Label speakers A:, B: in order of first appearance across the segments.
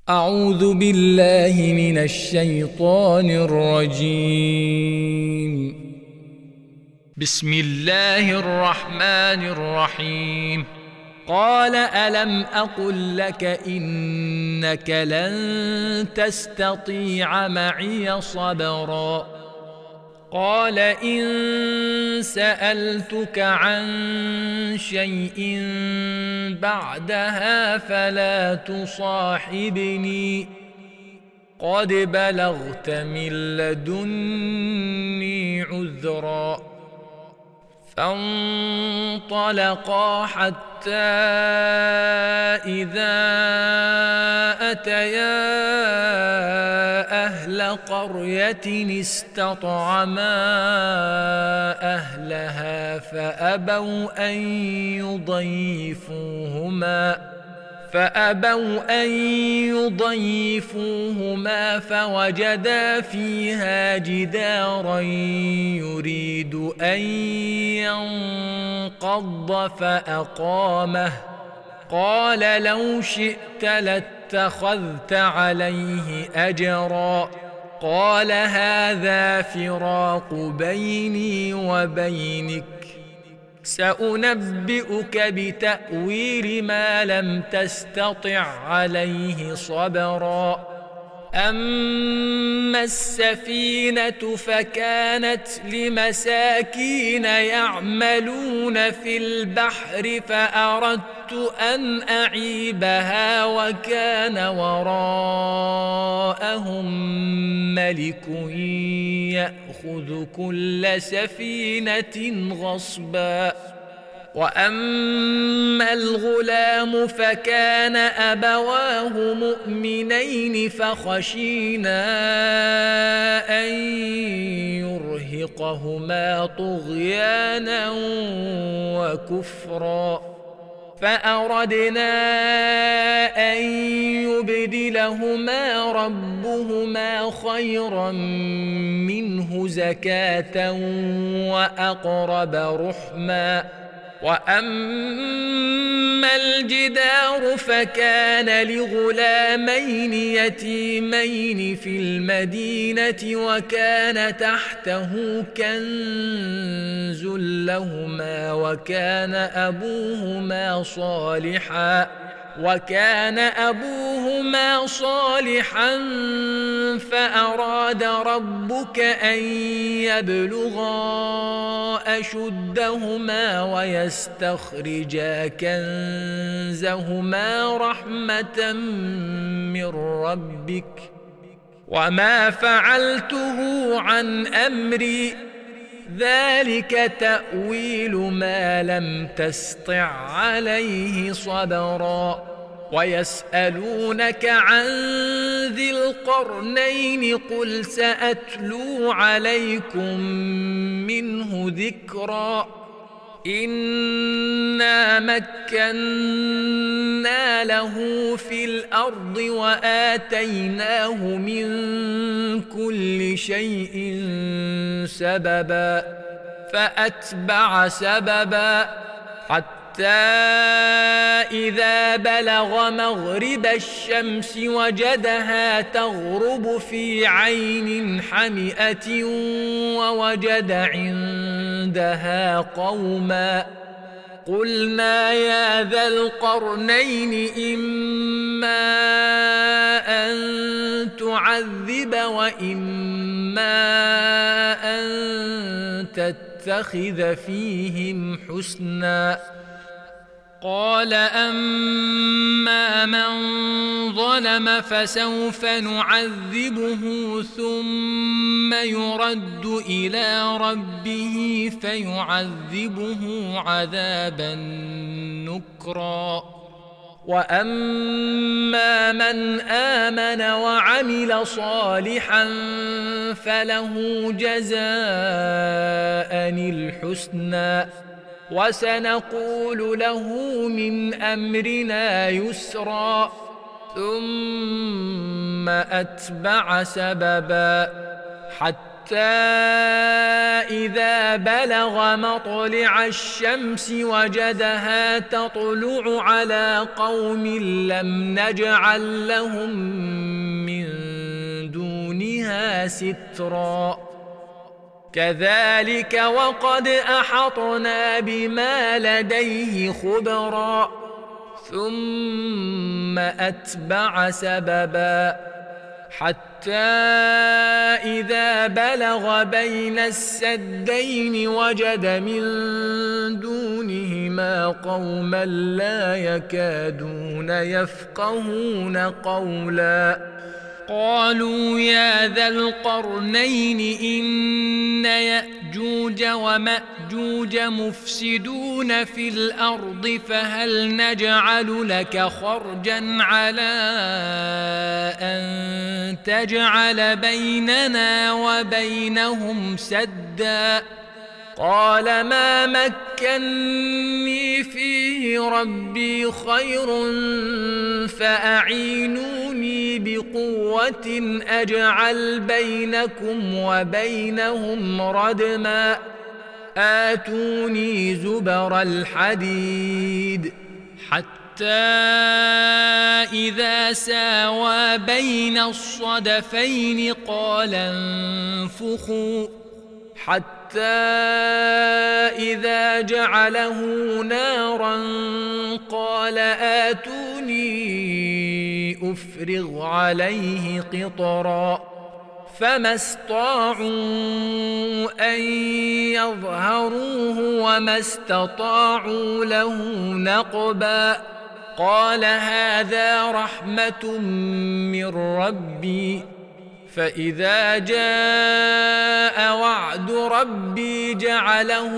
A: أعوذ بالله من الشيطان الرجيم. بسم الله الرحمن الرحيم. قال ألم أقل لك إنك لن تستطيع معي صبرا. قال إن سألتك عن شيء بعدها فلا تصاحبني قد بلغت من لدني عذرا. فانطلقا حتى إذا أتيا أهل قرية استطعما أهلها فأبوا أن يضيفوهما فوجدا فيها جدارا يريد أن ينقض فأقامه. قال لو شئت لاتخذت عليه أجرا. قال هذا فراق بيني وبينك، سأنبئك بتأويل ما لم تستطع عليه صبرا. أما السفينة فكانت لمساكين يعملون في البحر فأردت أن أعيبها وكان وراءهم ملك يأخذ كل سفينة غصبا. وأما الغلام فكان أبواه مؤمنين فخشينا أن يرهقهما طغيانا وكفرا. فأردنا أن يبدلهما ربهما خيرا منه زكاة وأقرب رحما. وأما الجدار فكان لغلامين يتيمين في المدينة وكان تحته كنز لهما وكان أبوهما صالحا فأراد ربك أن يبلغا أشدهما ويستخرجا كنزهما رحمة من ربك وما فعلته عن أمري ذلك تأويل ما لم تسطع عليه صبرا. ويسألونك عن ذي القرنين قل سأتلو عليكم منه ذكرا. إنا مكنا له في الأرض وآتيناه من كل شيء سببا فأتبع سببا حتى إذا بلغ مغرب الشمس وجدها تغرب في عين حمئة ووجد عندها قوما. قلنا يا ذا القرنين إما أن تعذب وإما أن تتخذ فيهم حسنا. قال أما من ظلم فسوف نعذبه ثم يرد إلى ربه فيعذبه عذابا نكرا. وأما من آمن وعمل صالحا فله جزاء الحسنى وسنقول له من أمرنا يسرا. ثم أتبع سببا حتى إذا بلغ مطلع الشمس وجدها تطلع على قوم لم نجعل لهم من دونها سترا كذلك وقد أحطنا بما لديه خبرا ثم أتبع سببا حتى إذا بلغ بين السدين وجد من دونهما قوما لا يكادون يفقهون قولا قالوا يا ذا القرنين إن يأجوج ومأجوج مفسدون في الأرض فهل نجعل لك خرجا على أن تجعل بيننا وبينهم سدا قال ما مكني فيه ربي خير فأعينوني بقوة أجعل بينكم وبينهم ردما آتوني زبر الحديد حتى إذا ساوى بين الصدفين قال انفخوا حتى إذا جعله نارا قال آتوني أفرغ عليه قطرا فما استطاعوا أن يظهروه وما استطاعوا له نقبا قال هذا رحمة من ربي فإذا جاء وعد ربي جعله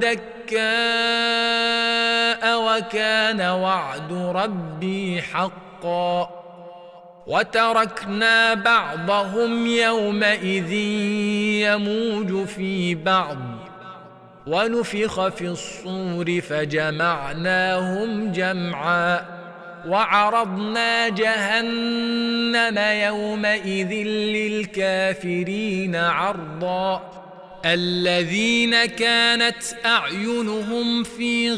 A: دكاء وكان وعد ربي حقا وتركنا بعضهم يومئذ يموج في بعض ونفخ في الصور فجمعناهم جمعا وعرضنا جهنم يومئذ للكافرين عرضا الذين كانت أعينهم في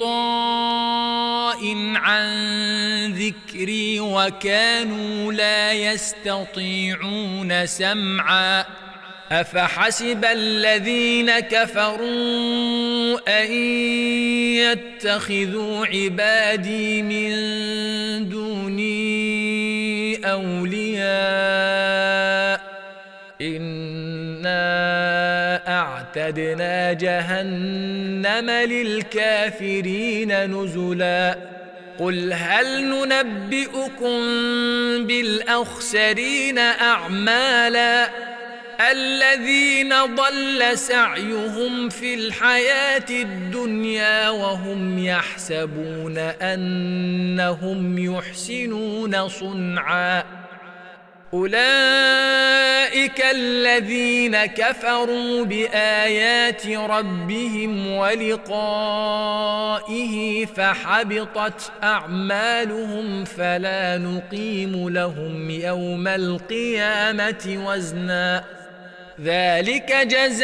A: غطاء عن ذكري وكانوا لا يستطيعون سمعا أفحسب الذين كفروا أن يتخذوا عبادي من دوني أولياء إنا أعتدنا جهنم للكافرين نزلا قل هل ننبئكم بالأخسرين أعمالا الذين ضل سعيهم في الحياة الدنيا وهم يحسبون أنهم يحسنون صنعا أولئك الذين كفروا بآيات ربهم ولقائه فحبطت أعمالهم فلا نقيم لهم يوم القيامة وزنا ذلك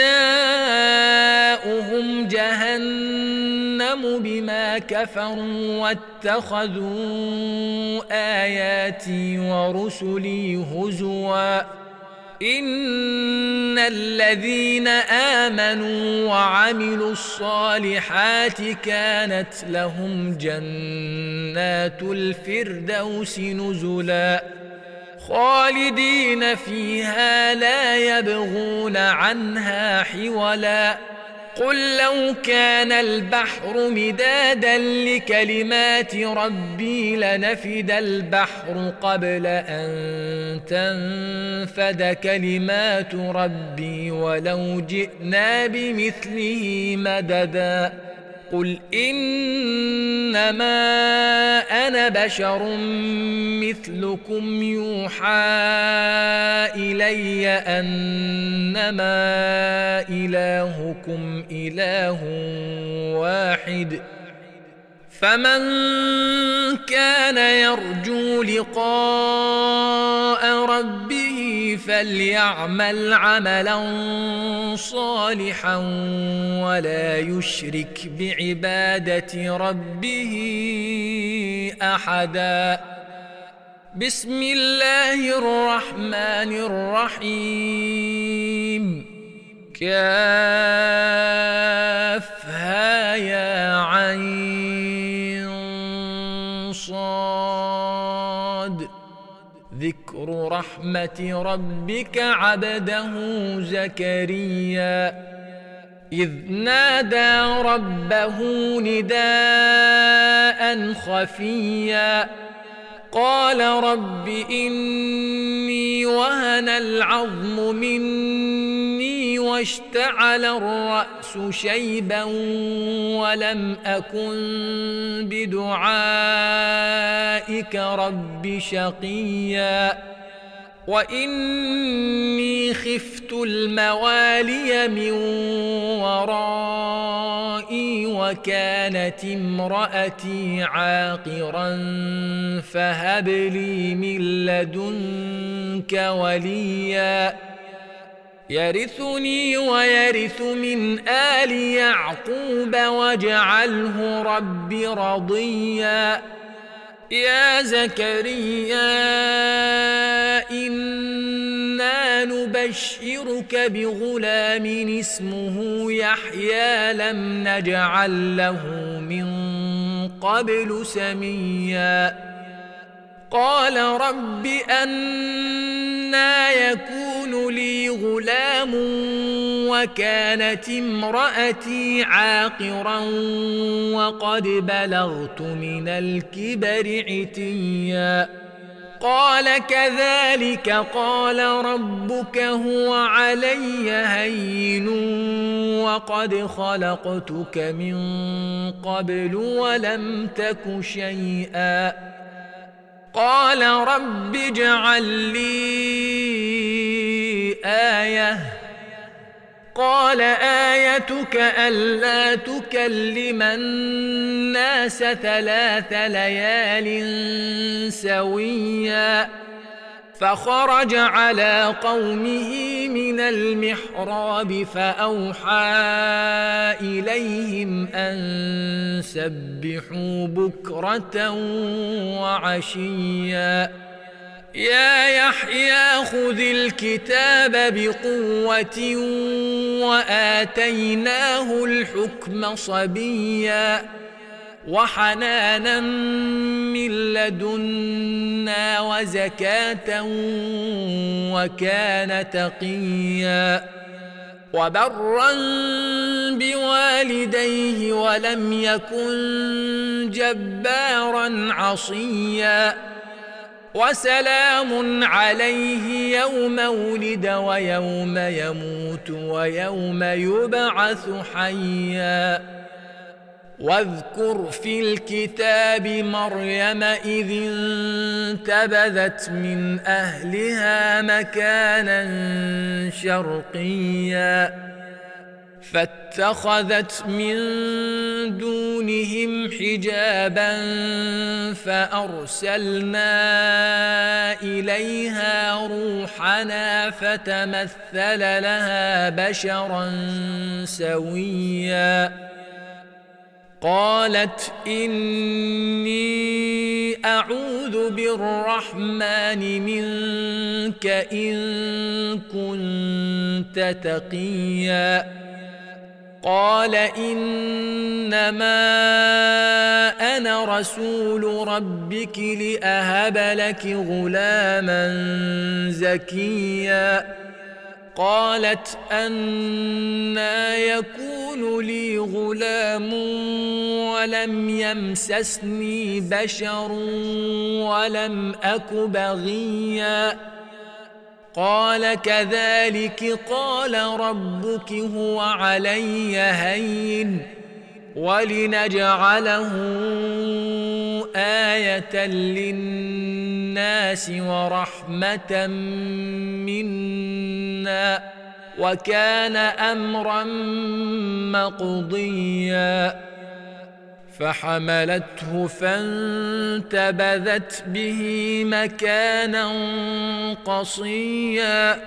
A: جزاؤهم جهنم بما كفروا واتخذوا آياتي ورسلي هزوا إن الذين آمنوا وعملوا الصالحات كانت لهم جنات الفردوس نزلا خالدين فيها لا يبغون عنها حولا قل لو كان البحر مدادا لكلمات ربي لنفد البحر قبل أن تنفد كلمات ربي ولو جئنا بمثله مددا قل إنما أنا بشر مثلكم يوحى إلي أنما إلهكم إله واحد فمن كان يرجو لقاء ربه فليعمل عملا صالحا ولا يشرك بعبادة ربه أحدا. بسم الله الرحمن الرحيم. كافها يا عين صاد. ذكر رحمة ربك عبده زكريا إذ نادى ربه نداء خفيا قال رب إني وهن العظم مني واشتعل الرأس شيبا ولم أكن بدعائك رب شقيا وإني خفت الموالي من ورائي وكانت امرأتي عاقرا فهب لي من لدنك وليا يرثني ويرث من آل يعقوب واجعله رب رضيا. يا زكريا إنا نبشرك بغلام اسمه يحيى لم نجعل له من قبل سميا قال رب أنى يكون لي غلام وكانت امرأتي عاقرا وقد بلغت من الكبر عتيا قال كذلك قال ربك هو علي هين وقد خلقتك من قبل ولم تك شيئا قال رب اجعل لي آية قال آيتك ألا تكلم الناس 3 ليال سويا فخرج على قومه من المحراب فأوحى إليهم أن سبحوا بكرة وعشيا يا يحيى خذ الكتاب بقوة وآتيناه الحكم صبيا وحنانا من لدنا وزكاة وكان تقيا وبرا بوالديه ولم يكن جبارا عصيا وسلام عليه يوم ولد ويوم يموت ويوم يبعث حيا واذكر في الكتاب مريم إذ انتبذت من أهلها مكانا شرقيا فاتخذت من دونهم حجابا فأرسلنا إليها روحنا فتمثل لها بشرا سويا قالت إني أعوذ بالرحمن منك إن كنت تقيا قال إنما أنا رسول ربك لأهب لك غلاما زكيا قالت أنى يكون لي غلام ولم يمسسني بشر ولم أك بغيا قال كذلك قال ربك هو علي هين ولنجعله آية للناس ورحمة منا وكان أمرا مقضيا فحملته فانتبذت به مكانا قصيا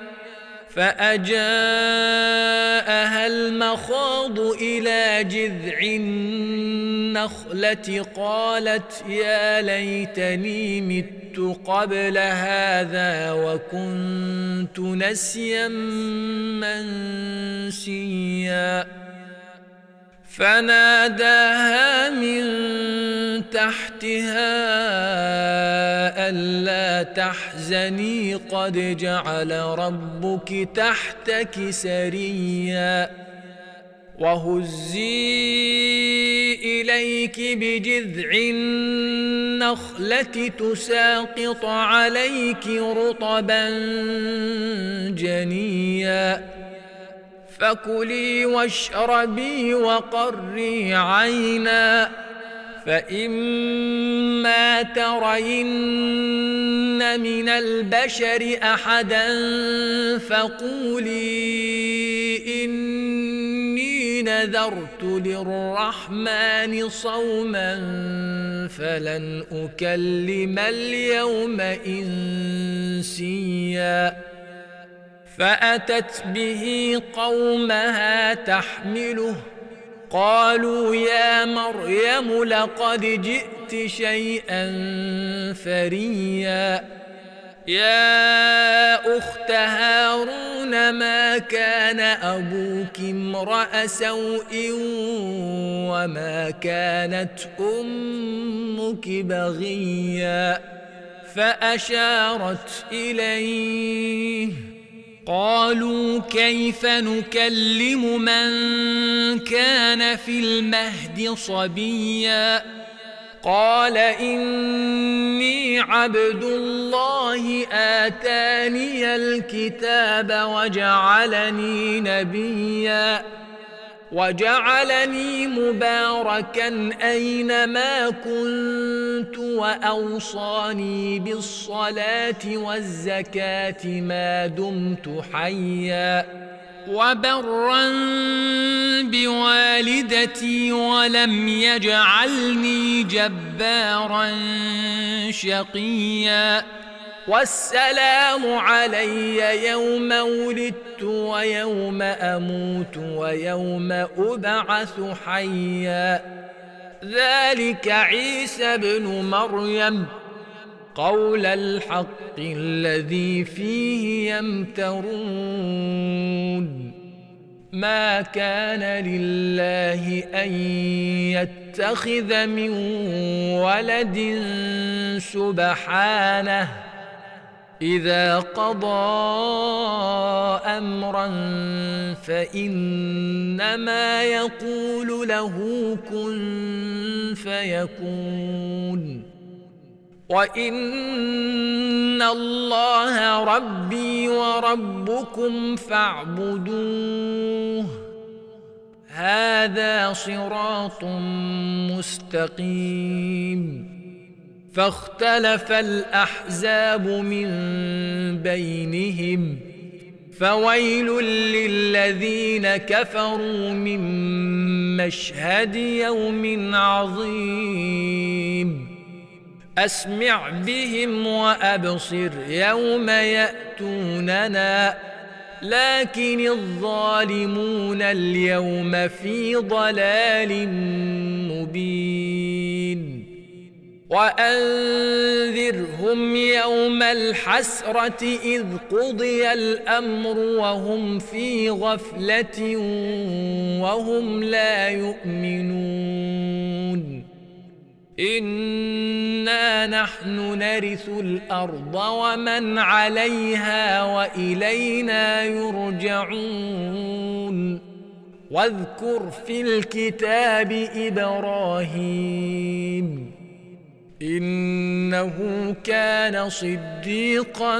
A: فأجاءها المخاض إلى جذع النخلة قالت يا ليتني مت قبل هذا وكنت نسيا منسيا فناداها من تحتها ألا تحزني قد جعل ربك تحتك سريا وهزي إليك بجذع النخلة تساقط عليك رطبا جنيا فكلي واشربي وقري عينا فإما ترين من البشر أحدا فقولي إني نذرت للرحمن صوما فلن أكلم اليوم إنسيا فأتت به قومها تحمله قالوا يا مريم لقد جئت شيئا فريا يا أخت هارون ما كان أبوك امرأ سوء وما كانت أمك بغيا فأشارت إليه قالوا كيف نكلم من كان في المهد صبيا قال إني عبد الله آتاني الكتاب وجعلني نبيا وجعلني مباركا أينما كنت وأوصاني بالصلاة والزكاة ما دمت حيا وبرا بوالدتي ولم يجعلني جبارا شقيا والسلام علي يوم ولدت ويوم أموت ويوم أبعث حيا ذلك عيسى ابن مريم قول الحق الذي فيه يمترون ما كان لله أن يتخذ من ولد سبحانه إذا قضى أمرا فإنما يقول له كن فيكون وإن الله ربي وربكم فاعبدوه هذا صراط مستقيم فاختلف الأحزاب من بينهم فويل للذين كفروا من مشهد يوم عظيم أسمع بهم وأبصر يوم يأتوننا لكن الظالمون اليوم في ضلال مبين وأنذرهم يوم الحسرة إذ قضي الأمر وهم في غفلة وهم لا يؤمنون إنا نحن نرث الأرض ومن عليها وإلينا يرجعون واذكر في الكتاب إبراهيم إنه كان صديقا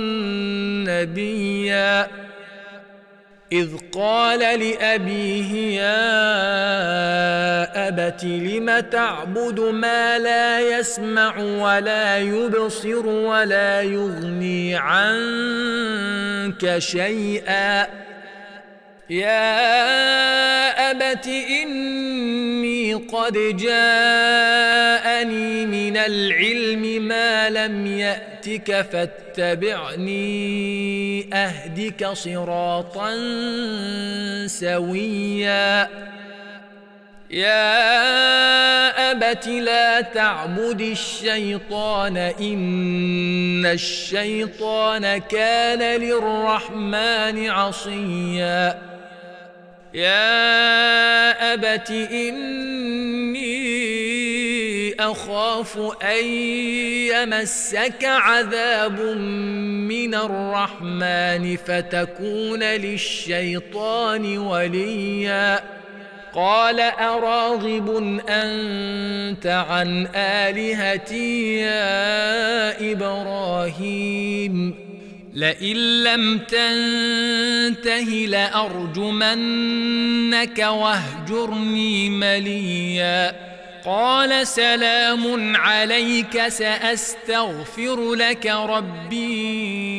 A: نبيا إذ قال لأبيه يا أبت لم تعبد ما لا يسمع ولا يبصر ولا يغني عنك شيئا يا أبت إني إني قد جاءني من العلم ما لم يأتك فاتبعني أهدك صراطا سويا يا أبت لا تعبد الشيطان إن الشيطان كان للرحمن عصيا يا أبت إني أخاف أن يمسك عذاب من الرحمن فتكون للشيطان وليا قال أراغب أنت عن آلهتي يا إبراهيم لئن لم تنته لأرجمنك واهجرني مليا قال سلام عليك سأستغفر لك ربي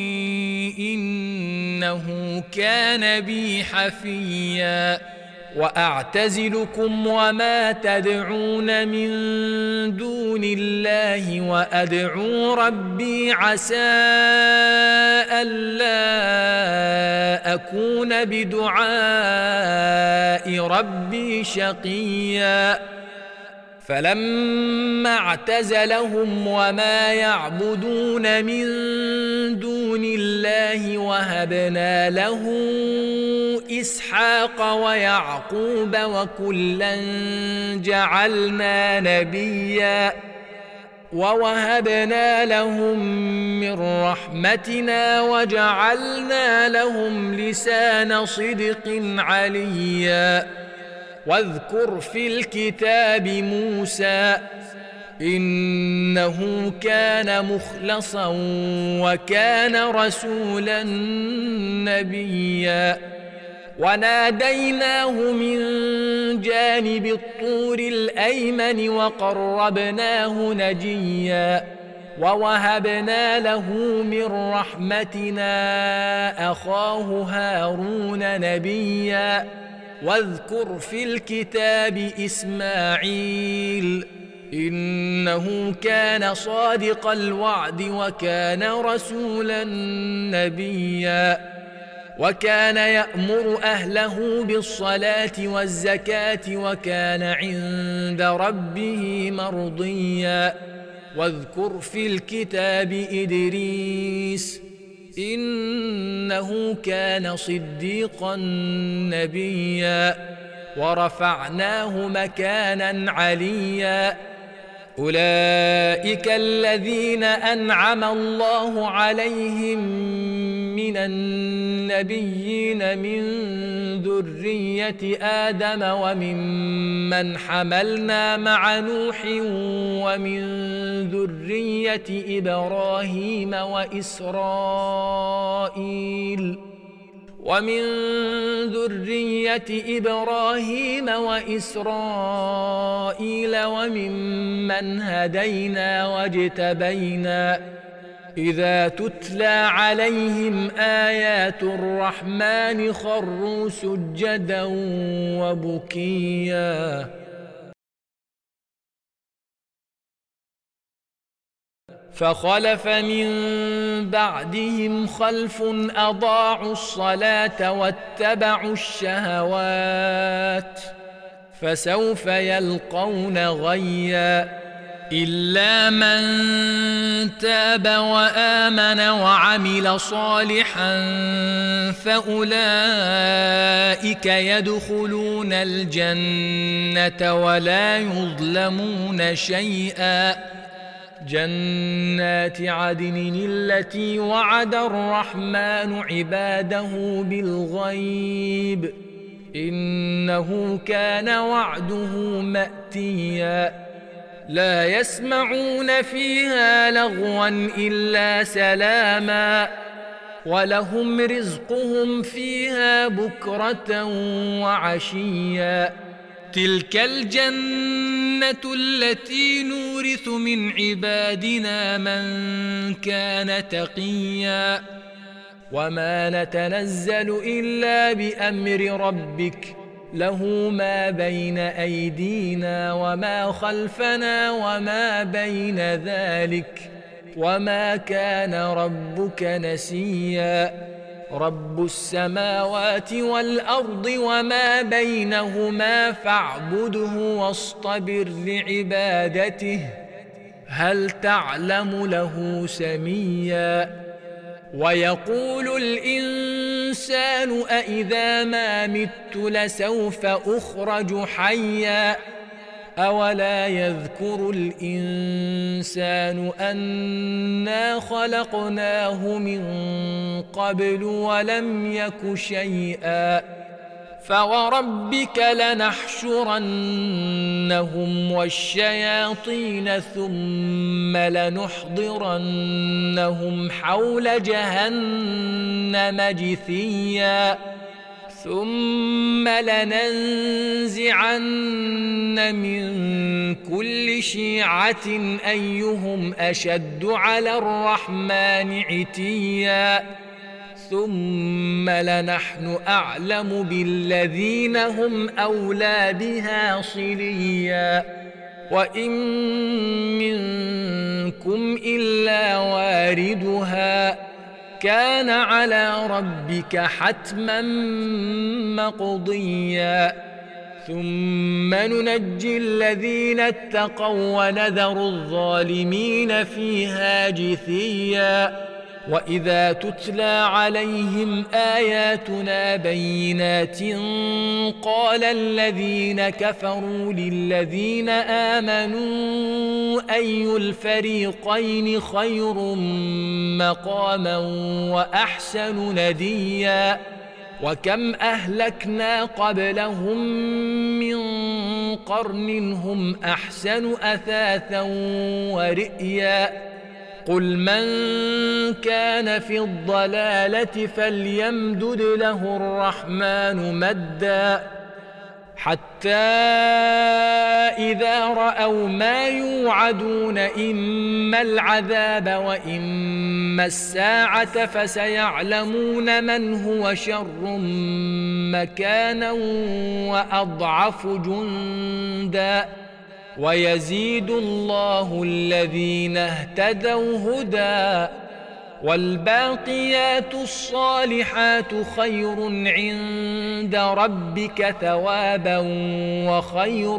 A: إنه كان بي حفيا وأعتزلكم وما تدعون من دون الله وأدعو ربي عسى ألا أكون بدعاء ربي شقيا فلما اعتزلهم وما يعبدون من دون الله وهبنا له إسحاق ويعقوب وكلا جعلنا نبيا ووهبنا لهم من رحمتنا وجعلنا لهم لسان صدق عليا واذكر في الكتاب موسى إنه كان مخلصا وكان رسولا نبيا وناديناه من جانب الطور الأيمن وقربناه نجيا ووهبنا له من رحمتنا أخاه هارون نبيا واذكر في الكتاب إسماعيل إنه كان صادق الوعد وكان رسولا نبيا وكان يأمر أهله بالصلاة والزكاة وكان عند ربه مرضيا واذكر في الكتاب إدريس إنه كان صديقا نبيا ورفعناه مكانا عليا أولئك الذين أنعم الله عليهم من النبيين من ذرية آدم وممن حملنا مع نوح ومن ذرية إبراهيم وإسرائيل وممن هدينا واجتبينا إذا تتلى عليهم آيات الرحمن خروا سجدا وبكيا فخلف من بعدهم خلف أضاعوا الصلاة واتبعوا الشهوات فسوف يلقون غيا إلا من تاب وآمن وعمل صالحا فأولئك يدخلون الجنة ولا يظلمون شيئا جنات عدن التي وعد الرحمن عباده بالغيب إنه كان وعده مأتيا لا يسمعون فيها لغوا إلا سلاما ولهم رزقهم فيها بكرة وعشيا تلك الجنة التي نورث من عبادنا من كان تقيا وما نتنزل إلا بأمر ربك له ما بين أيدينا وما خلفنا وما بين ذلك وما كان ربك نسيا رب السماوات والأرض وما بينهما فاعبده واصطبر لعبادته هل تعلم له سميا ويقول الإنسان أإذا ما مت لسوف أخرج حيا أولا يذكر الإنسان أنا خلقناه من قبل ولم يك شيئا فوربك لنحشرنهم والشياطين ثم لنحضرنهم حول جهنم جثيا ثم لننزعن من كل شيعة أيهم أشد على الرحمن عتيا ثم لنحن أعلم بالذين هم أولى بها صليا وإن منكم إلا واردها كان على ربك حتما مقضيا ثم ننجي الذين اتقوا ونذر الظالمين فيها جثيا وإذا تتلى عليهم آياتنا بينات قال الذين كفروا للذين آمنوا أي الفريقين خير مقاما وأحسن نديا وكم أهلكنا قبلهم من قرن هم أحسن أثاثا ورئيا قل من كان في الضلالة فليمدد له الرحمن مدا حتى إذا رأوا ما يوعدون إما العذاب وإما الساعة فسيعلمون من هو شر مكانا وأضعف جندا ويزيد الله الذين اهتدوا هدى والباقيات الصالحات خير عند ربك ثوابا وخير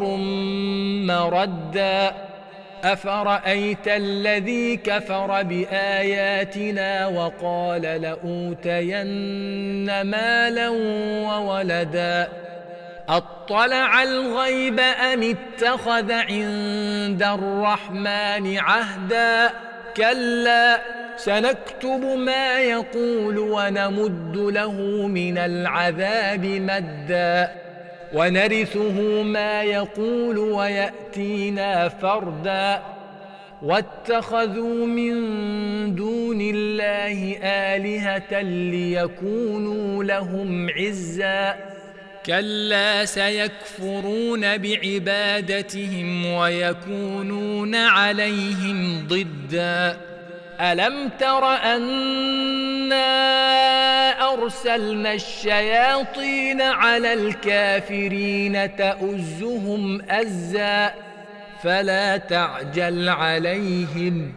A: مردا أفرأيت الذي كفر بآياتنا وقال لأوتين مالا وولدا أطلع الغيب أم اتخذ عند الرحمن عهدا كلا سنكتب ما يقول ونمد له من العذاب مدا ونرثه ما يقول ويأتينا فردا واتخذوا من دون الله آلهة ليكونوا لهم عزا كلا سيكفرون بعبادتهم ويكونون عليهم ضدا ألم تر أنا أرسلنا الشياطين على الكافرين تؤزهم أزا فلا تعجل عليهم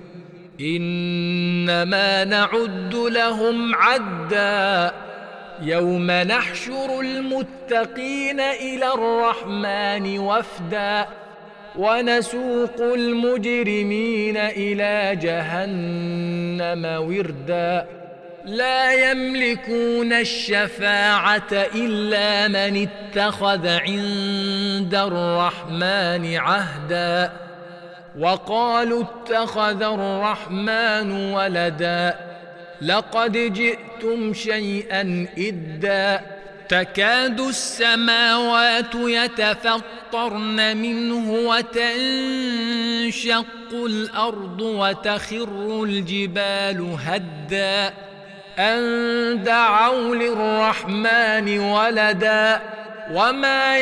A: إنما نعد لهم عدا يوم نحشر المتقين إلى الرحمن وفدا ونسوق المجرمين إلى جهنم وردا لا يملكون الشفاعة إلا من اتخذ عند الرحمن عهدا وقالوا اتخذ الرحمن ولدا لقد جئتم شيئا إدا تكاد السماوات يتفطرن منه وتنشق الأرض وتخر الجبال هدا أن دعوا للرحمن ولدا وما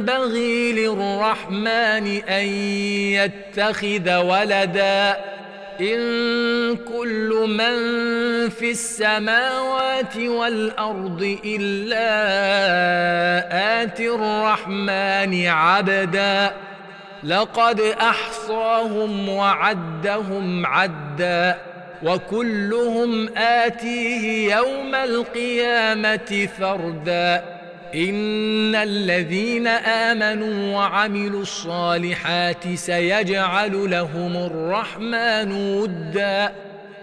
A: ينبغي للرحمن أن يتخذ ولدا إن كل من في السماوات والأرض إلا آتي الرحمن عبدا لقد أحصاهم وعدهم عدا وكلهم آتيه يوم القيامة فردا إن الذين آمنوا وعملوا الصالحات سيجعل لهم الرحمن ودا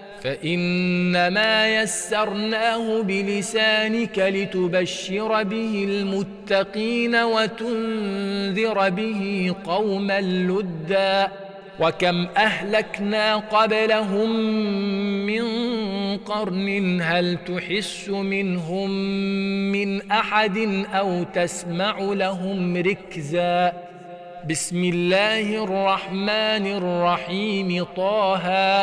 A: فإنما يسرناه بلسانك لتبشر به المتقين وتنذر به قوما لدا وكم أهلكنا قبلهم من قرن هل تحس منهم من أحد أو تسمع لهم ركزا بسم الله الرحمن الرحيم طه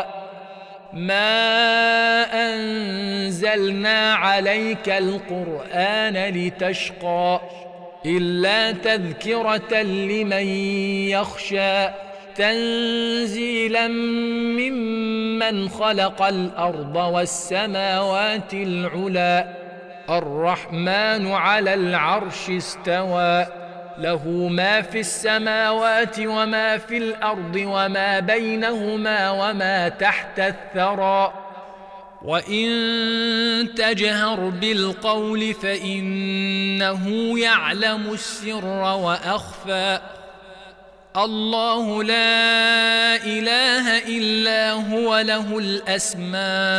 A: ما أنزلنا عليك القرآن لتشقى إلا تذكرة لمن يخشى تنزيلا ممن خلق الأرض والسماوات العلى الرحمن على العرش استوى له ما في السماوات وما في الأرض وما بينهما وما تحت الثرى وإن تجهر بالقول فإنه يعلم السر وأخفى الله لا إله إلا هو له الأسماء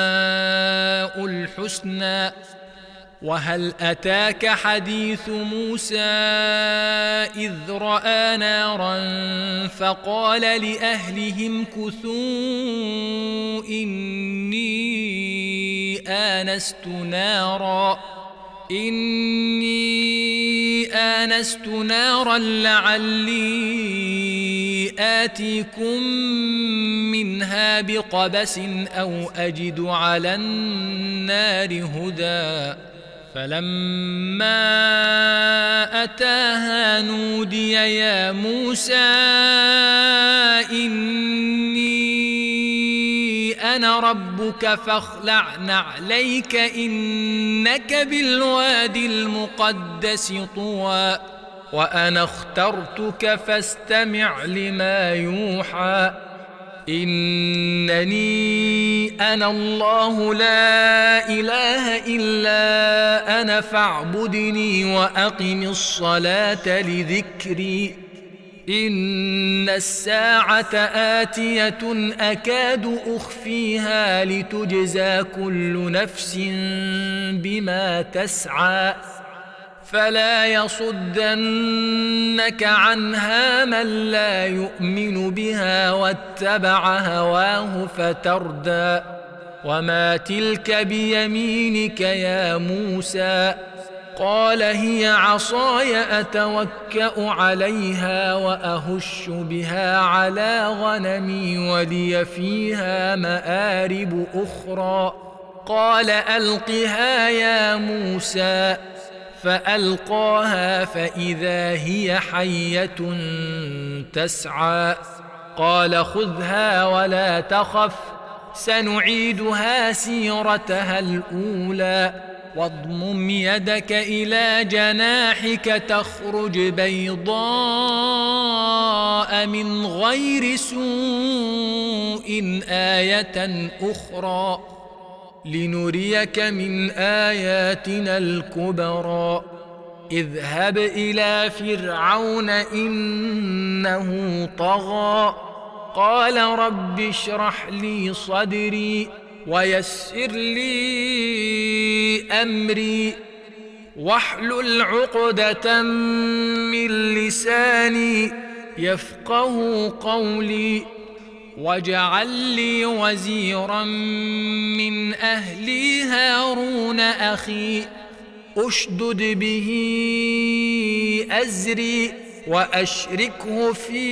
A: الحسنى وهل أتاك حديث موسى إذ رأى نارا فقال لأهلهم كثوا إني آنست نارا لعلي آتيكم منها بقبس أو أجد على النار هدى فلما أتاها نودي يا موسى إني أنا ربك فاخلع نعليك إنك بالوادي المقدس طوى وأنا اخترتك فاستمع لما يوحى إنني أنا الله لا إله إلا أنا فاعبدني وأقم الصلاة لذكري إن الساعة آتية أكاد أخفيها لتجزى كل نفس بما تسعى فلا يصدنك عنها من لا يؤمن بها واتبع هواه فتردى وما تلك بيمينك يا موسى قال هي عصاي أتوكأ عليها وأهش بها على غنمي ولي فيها مآرب أخرى قال ألقها يا موسى فألقاها فإذا هي حية تسعى قال خذها ولا تخف سنعيدها سيرتها الأولى واضمم يدك إلى جناحك تخرج بيضاء من غير سوء آية أخرى لنريك من آياتنا الكبرى اذهب إلى فرعون إنه طغى قال رب اشرح لي صدري ويسر لي أمري واحلل عقدة من لساني يفقه قولي واجعل لي وزيرا من أهلي هارون أخي أشدد به أزري وأشركه في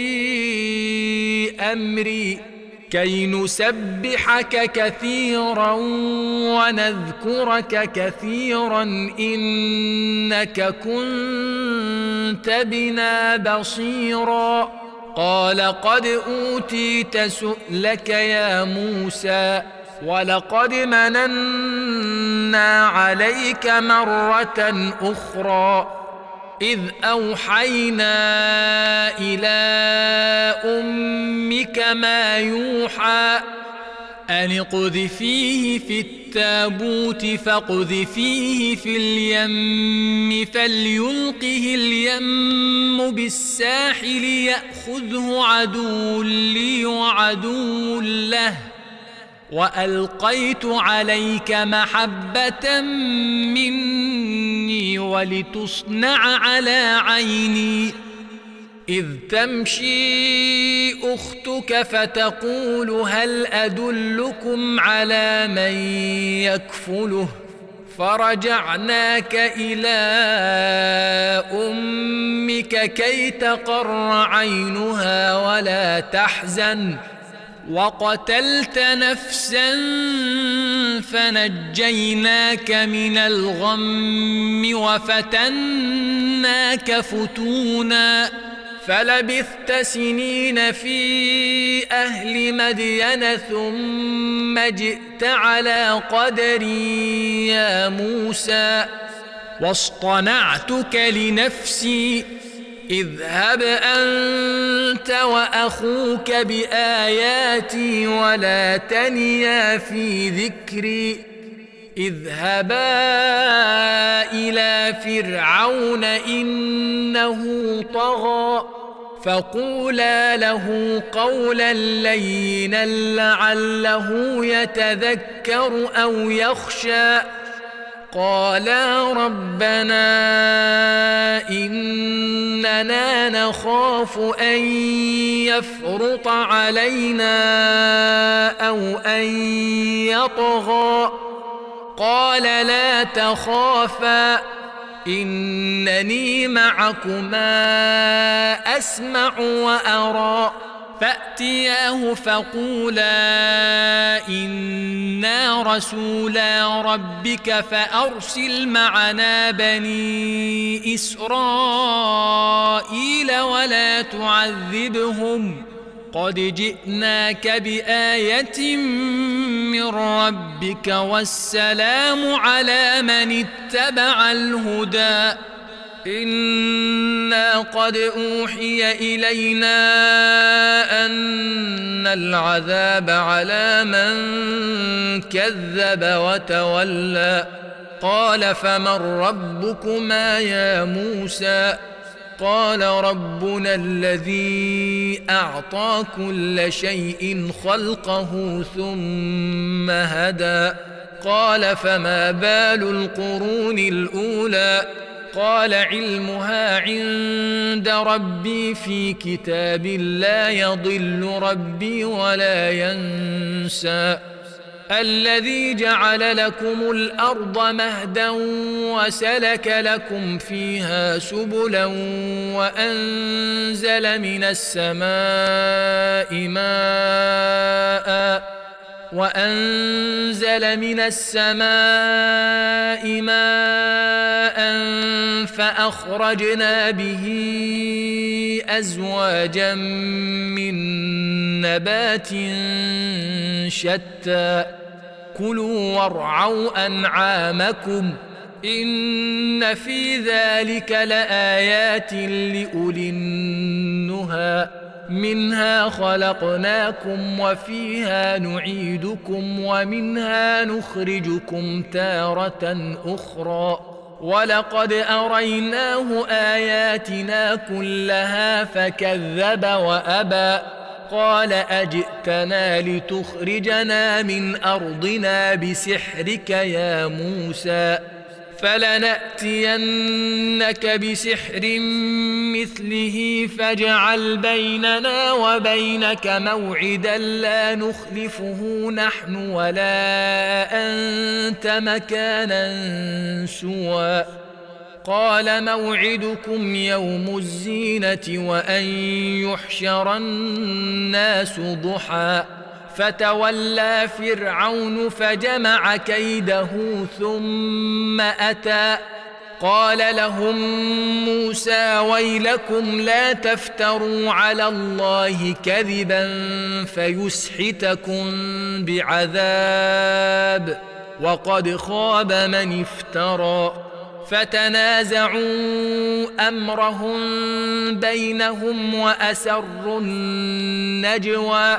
A: أمري كي نسبحك كثيرا ونذكرك كثيرا إنك كنت بنا بصيرا قال قد أوتيت سؤلك يا موسى ولقد مننا عليك مرة أخرى إذ أوحينا إلى أمك ما يوحى أن اقذفيه في التابوت فاقذفيه في اليم فليلقه اليم بالساحل يأخذه عدو لي وعدو له وألقيت عليك محبة مني ولتصنع على عيني إذ تمشي أختك فتقول هل أدلكم على من يكفله فرجعناك إلى أمك كي تقر عينها ولا تحزن وقتلت نفسا فنجيناك من الغم وفتناك فتونا فلبثت سنين في أهل مدين ثم جئت على قدري يا موسى واصطنعتك لنفسي اذهب أنت وأخوك بآياتي ولا تنيا في ذكري اذهبا إلى فرعون إنه طغى فقولا له قولا لينا لعله يتذكر أو يخشى قالا ربنا إننا نخاف أن يفرط علينا أو أن يطغى قال لا تخافا إنني معكما أسمع وأرى فأتياه فقولا إنا رسولا ربك فأرسل معنا بني إسرائيل ولا تعذبهم قد جئناك بآية من ربك والسلام على من اتبع الهدى إنا قد أوحي إلينا أن العذاب على من كذب وتولى قال فمن ربكما يا موسى قال ربنا الذي أعطى كل شيء خلقه ثم هدى قال فما بال القرون الأولى قال علمها عند ربي في كتاب لا يضل ربي ولا ينسى الذي جعل لكم الأرض مهدا وسلك لكم فيها سبلا وأنزل من السماء ماء فأخرجنا به أزواجا من نبات شتى كلوا وارعوا أنعامكم إن في ذلك لآيات لأولي النهى منها خلقناكم وفيها نعيدكم ومنها نخرجكم تارة أخرى ولقد أريناه آياتنا كلها فكذب وأبى قال أجئتنا لتخرجنا من أرضنا بسحرك يا موسى فلنأتينك بسحر مثله فاجعل بيننا وبينك موعدا لا نخلفه نحن ولا أنت مكانا سوى قال موعدكم يوم الزينة وأن يحشر الناس ضحى فتولى فرعون فجمع كيده ثم أتى قال لهم موسى ويلكم لا تفتروا على الله كذبا فيسحتكم بعذاب وقد خاب من افترى. فتنازعوا امرهم بينهم واسروا النجوى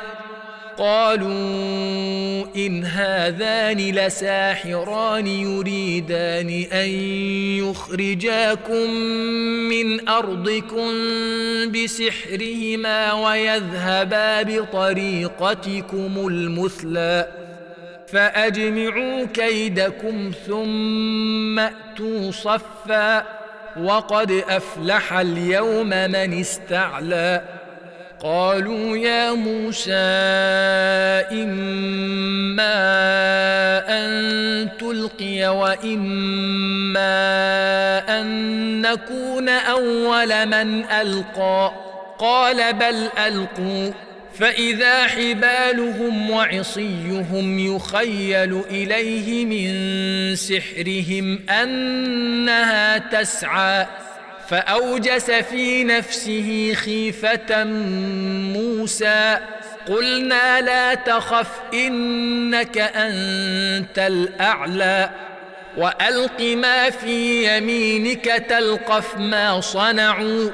A: قالوا إن هذان لساحران يريدان أن يخرجاكم من أرضكم بسحرهما ويذهبا بطريقتكم المثلى فأجمعوا كيدكم ثم أتوا صفا وقد أفلح اليوم من استعلى. قالوا يا موسى إما أن تلقي وإما أن نكون أول من ألقى قال بل ألقوا فإذا حبالهم وعصيهم يخيل إليه من سحرهم أنها تسعى فأوجس في نفسه خيفة موسى قلنا لا تخف إنك أنت الأعلى وألق ما في يمينك تلقف ما صنعوا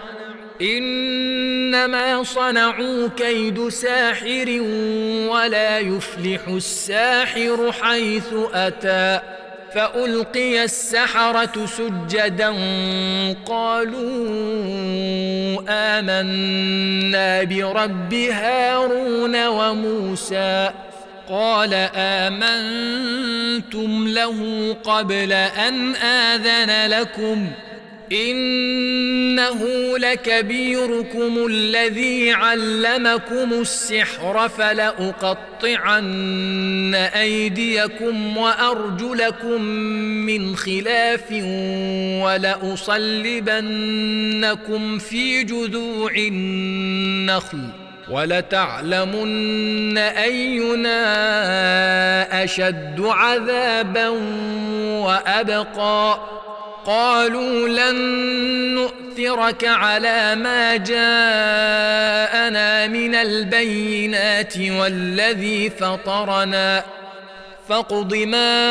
A: إنما صنعوا كيد ساحر ولا يفلح الساحر حيث أتى. فألقي السحرة سجدا قالوا آمنا برب هارون وموسى قال آمنتم له قبل أن آذن لكم إنه لكبيركم الذي علمكم السحر فلأقطعن أيديكم وأرجلكم من خلاف ولأصلبنكم في جذوع النخل ولتعلمن أينا أشد عذابا وأبقى. قالوا لن نؤثرك على ما جاءنا من البينات والذي فطرنا فاقض ما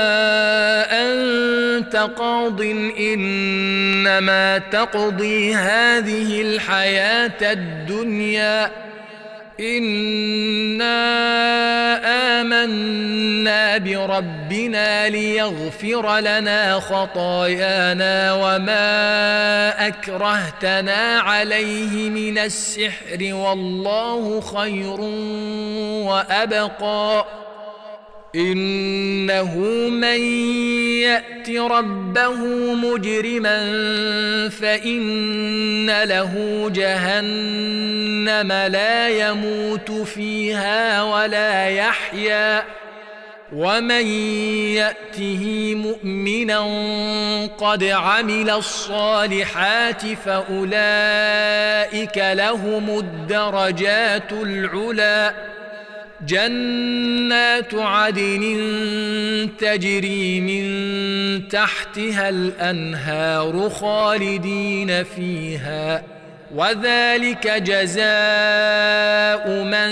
A: أنت قاض إنما تقضي هذه الحياة الدنيا إنا آمنا بربنا ليغفر لنا خطايانا وما أكرهتنا عليه من السحر والله خير وأبقى. إنه من يأت ربه مجرما فإن له جهنم لا يموت فيها ولا يحيا ومن يأته مؤمنا قد عمل الصالحات فأولئك لهم الدرجات العلى جنات عدن تجري من تحتها الأنهار خالدين فيها وذلك جزاء من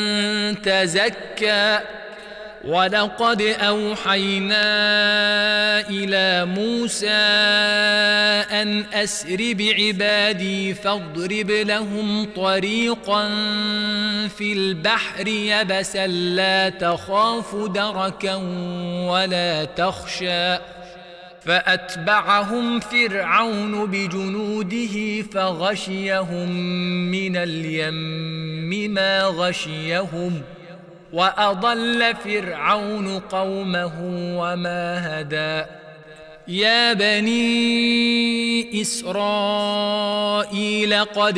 A: تزكى. ولقد أوحينا إلى موسى أن أسر بعبادي فاضرب لهم طريقا في البحر يبسا لا تخاف دركا ولا تخشى فأتبعهم فرعون بجنوده فغشيهم من اليم ما غشيهم وأضل فرعون قومه وما هدى. يا بني إسرائيل قد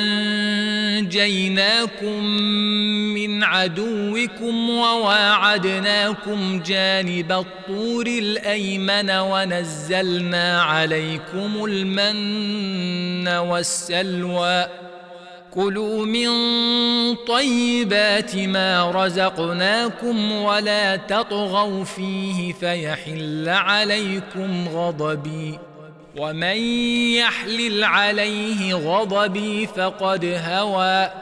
A: أنجيناكم من عدوكم وواعدناكم جانب الطور الأيمن ونزلنا عليكم المن والسلوى كلوا من طيبات ما رزقناكم ولا تطغوا فيه فيحل عليكم غضبي ومن يحلل عليه غضبي فقد هوى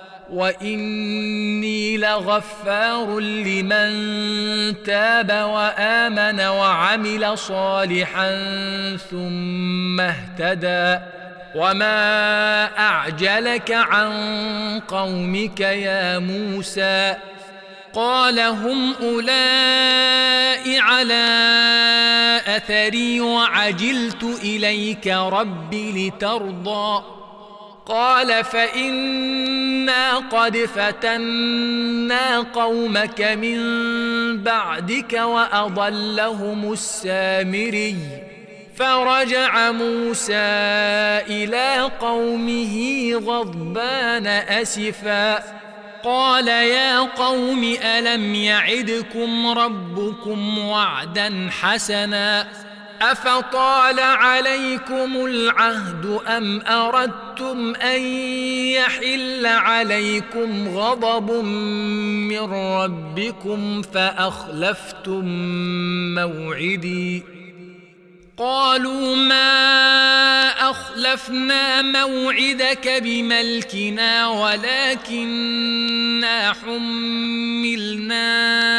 A: وإني لغفار لمن تاب وآمن وعمل صالحا ثم اهتدى وما أعجلك عن قومك يا موسى قال هم أولئك على أثري وعجلت إليك رب لترضى قال فإنا قد فتنا قومك من بعدك وأضلهم السامري فرجع موسى إلى قومه غضبان أسفا قال يا قوم ألم يعدكم ربكم وعدا حسنا أفطال عليكم العهد أم أردتم أن يحل عليكم غضب من ربكم فأخلفتم موعدي قالوا ما أخلفنا موعدك بملكنا ولكننا حملنا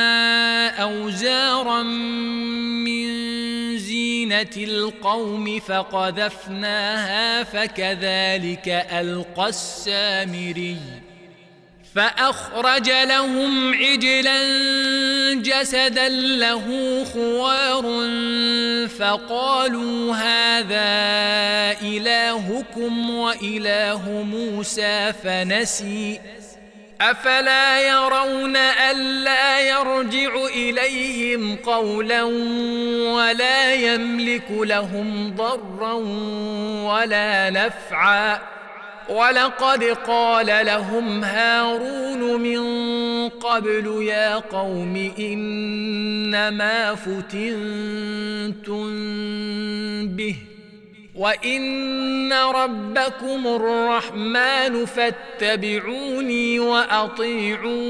A: أوزارا من زينة القوم فقذفناها فكذلك ألقى السامري فأخرج لهم عجلا جسدا له خوار فقالوا هذا إلهكم وإله موسى فنسي أفلا يرون ألا يرجع إليهم قولا ولا يملك لهم ضرا ولا نفعا ولقد قال لهم هارون من قبل يا قوم إنما فتنتم به وإن ربكم الرحمن فاتبعوني وأطيعوا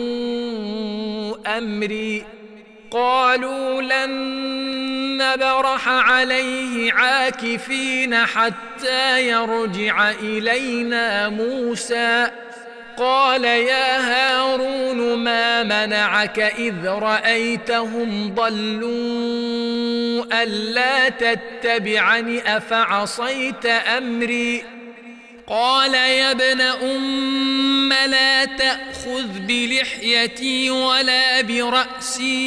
A: أمري قالوا لن نبرح عليه عاكفين حتى يرجع إلينا موسى قال يا هارون ما منعك إذ رأيتهم ضلوا ألا تتبعني أفعصيت أمري قال يا ابن أم لا تأخذ بلحيتي ولا برأسي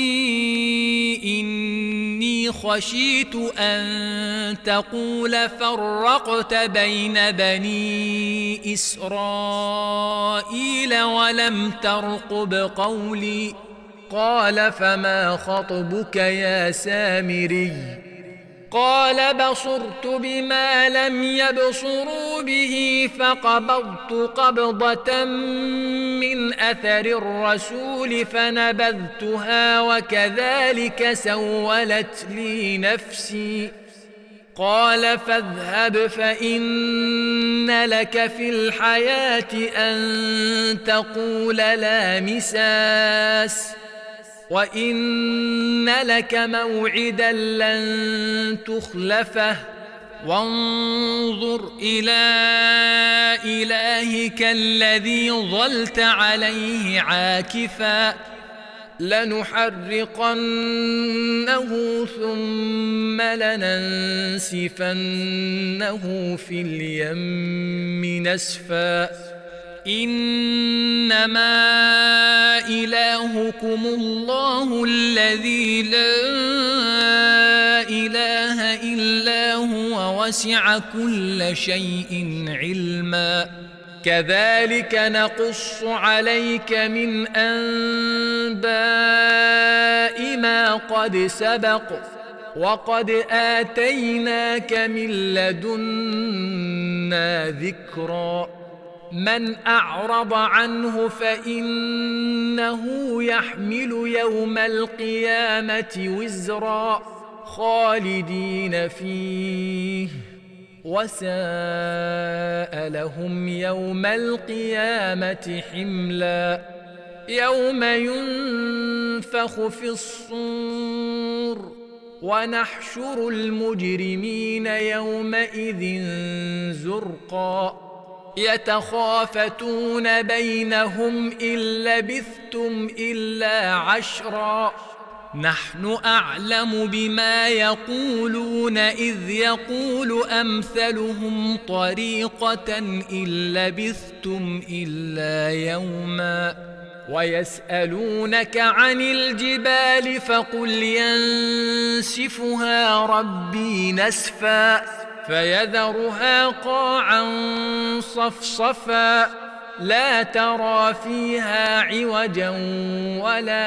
A: إني خشيت أن تقول فرقت بين بني إسرائيل ولم ترقب قولي قال فما خطبك يا سامري قال بصرت بما لم يبصروا به فقبضت قبضة من أثر الرسول فنبذتها وكذلك سولت لي نفسي قال فاذهب فإن لك في الحياة أن تقول لا مساس وإن لك موعدا لن تخلفه وانظر إلى إلهك الذي ظلت عليه عاكفا لنحرقنه ثم لننسفنه في اليم نسفا إنما إلهكم الله الذي لا إله إلا هو وسع كل شيء علما كذلك نقص عليك من أنباء ما قد سبق وقد آتيناك من لدنا ذكرا من أعرض عنه فإنه يحمل يوم القيامة وزرا خالدين فيه وساء لهم يوم القيامة حملا يوم ينفخ في الصور ونحشر المجرمين يومئذ زرقا يتخافتون بينهم إن لبثتم إلا عشرا نحن أعلم بما يقولون إذ يقول أمثلهم طريقة إن لبثتم إلا يوما ويسألونك عن الجبال فقل ينسفها ربي نسفا فيذرها قاعا صفصفا لا ترى فيها عوجا ولا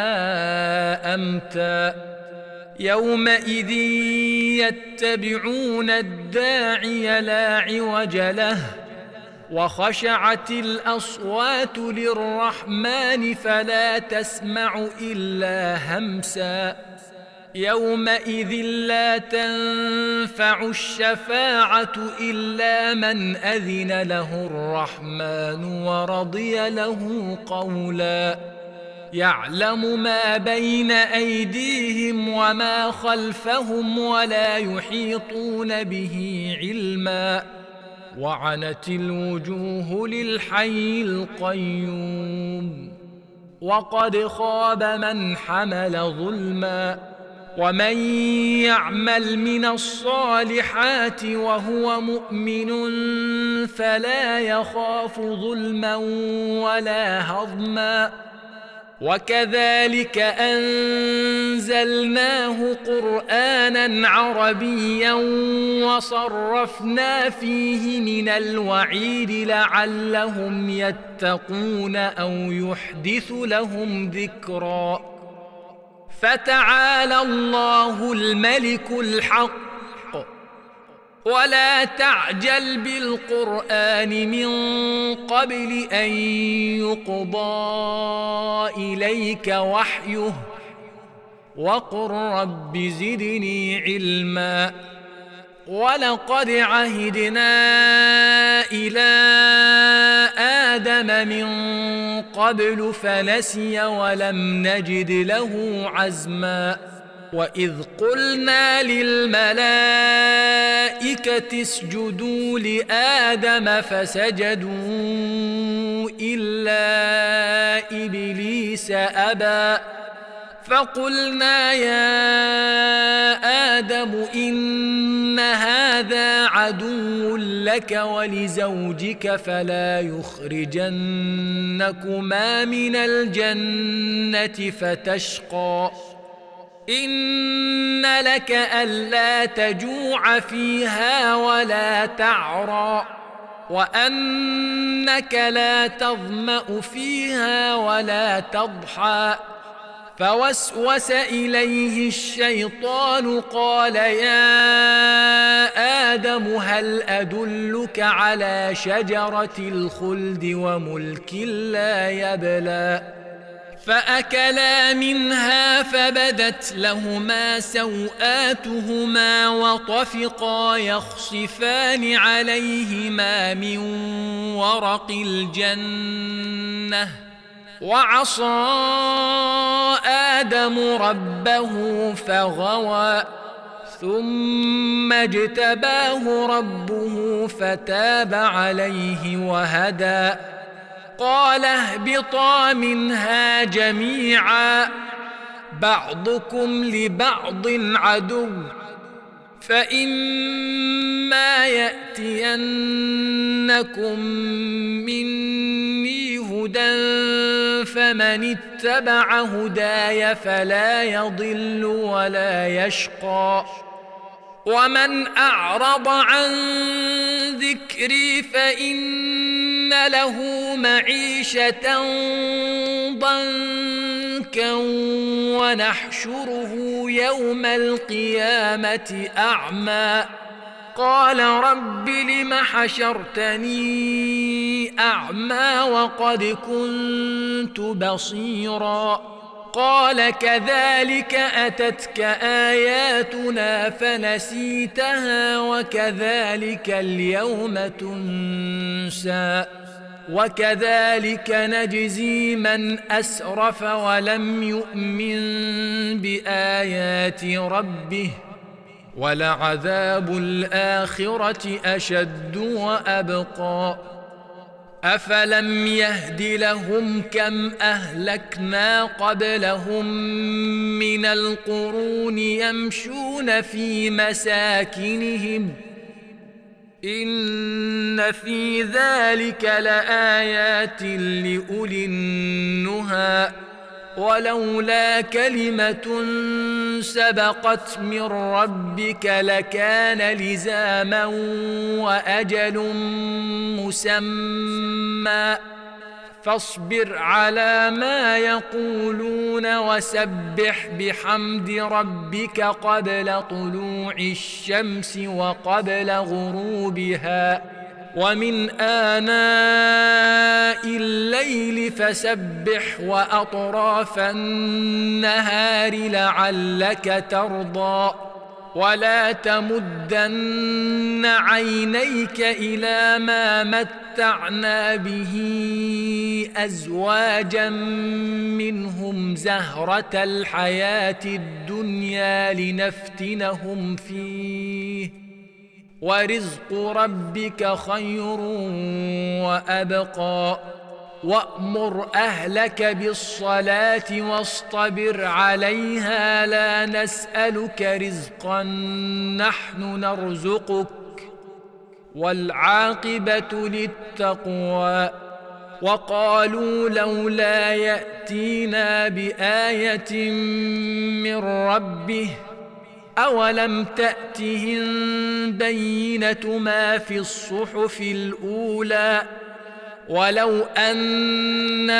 A: أمتا يومئذ يتبعون الداعي لا عوج له وخشعت الأصوات للرحمن فلا تسمع إلا همسا يومئذ لا تنفع الشفاعة إلا من أذن له الرحمن ورضي له قولا يعلم ما بين أيديهم وما خلفهم ولا يحيطون به علما وعنت الوجوه للحي القيوم وقد خاب من حمل ظلما ومن يعمل من الصالحات وهو مؤمن فلا يخاف ظلما ولا هضما وكذلك أنزلناه قرآنا عربيا وصرفنا فيه من الوعيد لعلهم يتقون أو يحدث لهم ذكرا فتعالى الله الملك الحق ولا تعجل بالقرآن من قبل أن يقضى إليك وحيه وقل رب زدني علما ولقد عهدنا إلى آدم من قبل فنسي ولم نجد له عزما وإذ قلنا للملائكة اسجدوا لآدم فسجدوا إلا إبليس أبى فقلنا يا آدم إن هذا عدو لك ولزوجك فلا يخرجنكما من الجنة فتشقى إن لك ألا تجوع فيها ولا تعرى وأنك لا تظمأ فيها ولا تضحى فوسوس إليه الشيطان قال يا آدم هل أدلك على شجرة الخلد وملك لا يبلى فأكلا منها فبدت لهما سوآتهما وطفقا يخصفان عليهما من ورق الجنة وعصى آدم ربه فغوى ثم اجتباه ربه فتاب عليه وهدى قال اهبطا منها جميعا بعضكم لبعض عدو فإما يأتينكم مني هدى فمن اتبع هداي فلا يضل ولا يشقى ومن أعرض عن ذكري فإن له معيشة ضنكا ونحشره يوم القيامة أعمى قال رب لم حشرتني أعمى وقد كنت بصيرا قال كذلك أتتك آياتنا فنسيتها وكذلك اليوم تنسى وكذلك نجزي من أسرف ولم يؤمن بآيات ربه ولعذاب الآخرة أشد وأبقى أفلم يهد لهم كم أهلكنا قبلهم من القرون يمشون في مساكنهم إن في ذلك لآيات لأولي النهى ولولا كلمة سبقت من ربك لكان لزاما وأجل مسمى فاصبر على ما يقولون وسبح بحمد ربك قبل طلوع الشمس وقبل غروبها ومن آناء الليل فسبح وأطراف النهار لعلك ترضى ولا تمدن عينيك إلى ما متعنا به أزواجا منهم زهرة الحياة الدنيا لنفتنهم فيه ورزق ربك خير وأبقى وأمر أهلك بالصلاة واصطبر عليها لا نسألك رزقا نحن نرزقك والعاقبة للتقوى وقالوا لولا يأتينا بآية من ربه أولم تأتهم بينة ما في الصحف الأولى ولو أنا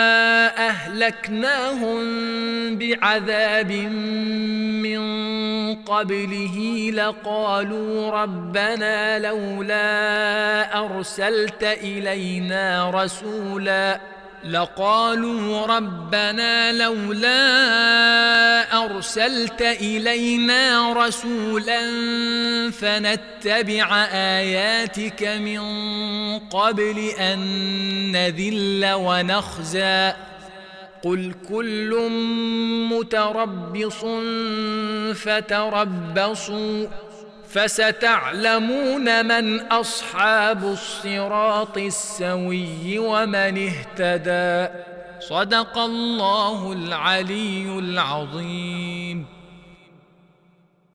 A: أهلكناهم بعذاب من قبله لقالوا ربنا لولا أرسلت إلينا رسولا فنتبع آياتك من قبل أن نذل ونخزى قل كل متربص فتربصوا فستعلمون من أصحاب الصراط السوي ومن اهتدى صدق الله العلي العظيم.